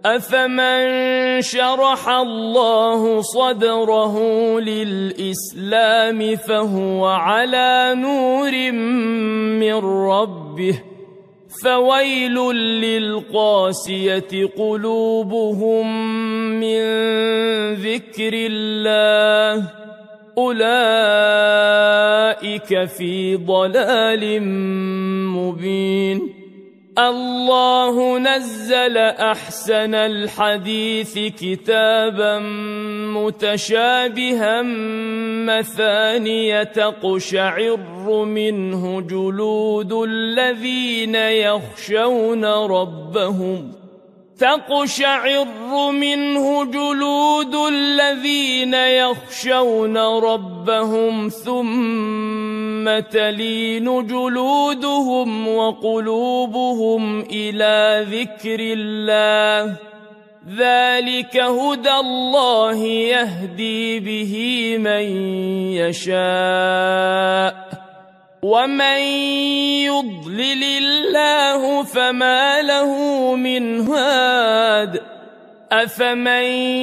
أفمن شرح الله صدره للإسلام فهو على نور من ربه فويل للقاسية قلوبهم من ذكر الله أولئك في ضلال مبين. الله نزل أحسن الحديث كتابا متشابها مثانية تقشعر منه جلود الذين يخشون ربهم ثم تلين جلودهم وقلوبهم إلى ذكر الله ذلك هدى الله يهدي به من يشاء ومن يضلل الله فما له من هاد. أفمن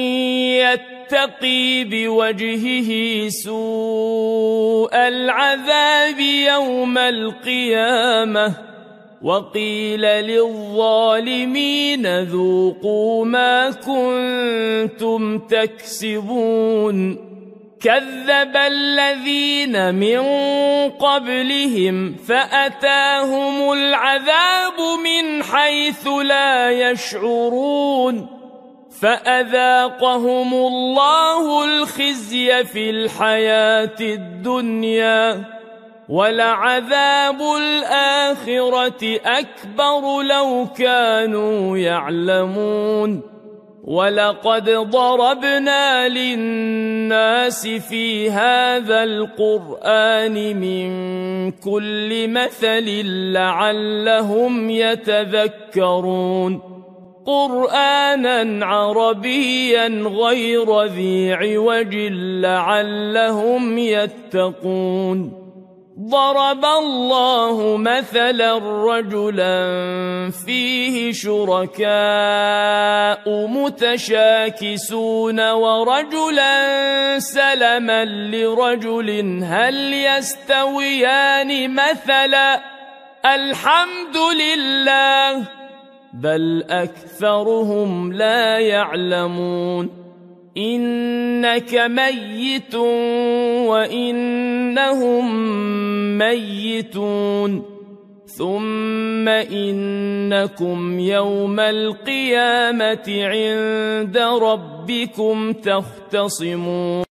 يتقي بوجهه سوء العذاب يوم القيامة وقيل للظالمين ذوقوا ما كنتم تكسبون. كذب الذين من قبلهم فأتاهم العذاب من حيث لا يشعرون فأذاقهم الله الخزي في الحياة الدنيا ولعذاب الآخرة أكبر لو كانوا يعلمون. ولقد ضربنا للناس في هذا القرآن من كل مثل لعلهم يتذكرون قرآنا عربيا غير ذي عوج لعلهم يتقون. ضرب الله مثلا رجلا فيه شركاء متشاكسون ورجلا سلما لرجل هل يستويان مثلا الحمد لله بل أكثرهم لا يعلمون. إنك ميت وإنهم ميتون ثم إنكم يوم القيامة عند ربكم تختصمون.